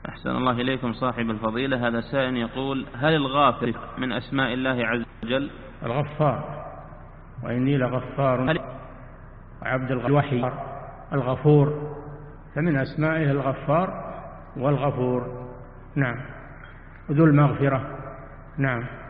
أحسن الله إليكم صاحب الفضيلة. هذا سائل يقول: هل الغافر من أسماء الله عز وجل؟ الغفار، وإني لغفار، عبد الوحي الغفور، فمن أسمائه الغفار والغفور. نعم، ذو المغفرة. نعم.